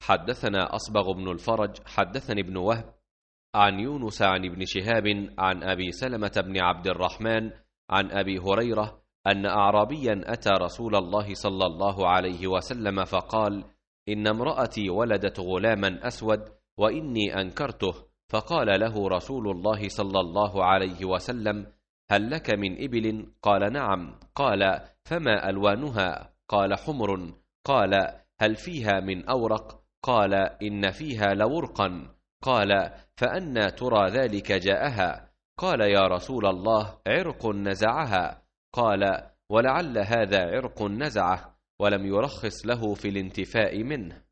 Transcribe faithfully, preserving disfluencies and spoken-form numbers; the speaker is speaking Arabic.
حدثنا أصبغ بن الفرج حدثني ابن وهب عن يونس عن ابن شهاب عن أبي سلمة بن عبد الرحمن عن أبي هريرة أن أعرابيا أتى رسول الله صلى الله عليه وسلم فقال: إن امرأتي ولدت غلاما أسود وإني أنكرته، فقال له رسول الله صلى الله عليه وسلم: هل لك من إبل؟ قال: نعم. قال: فما ألوانها؟ قال: حمر. قال: هل فيها من أورق؟ قال: إن فيها لورقا. قال: فأنى ترى ذلك جاءها؟ قال: يا رسول الله، عرق نزعها. قال: ولعل هذا عرق نزعه، ولم يرخص له في الانتفاء منه.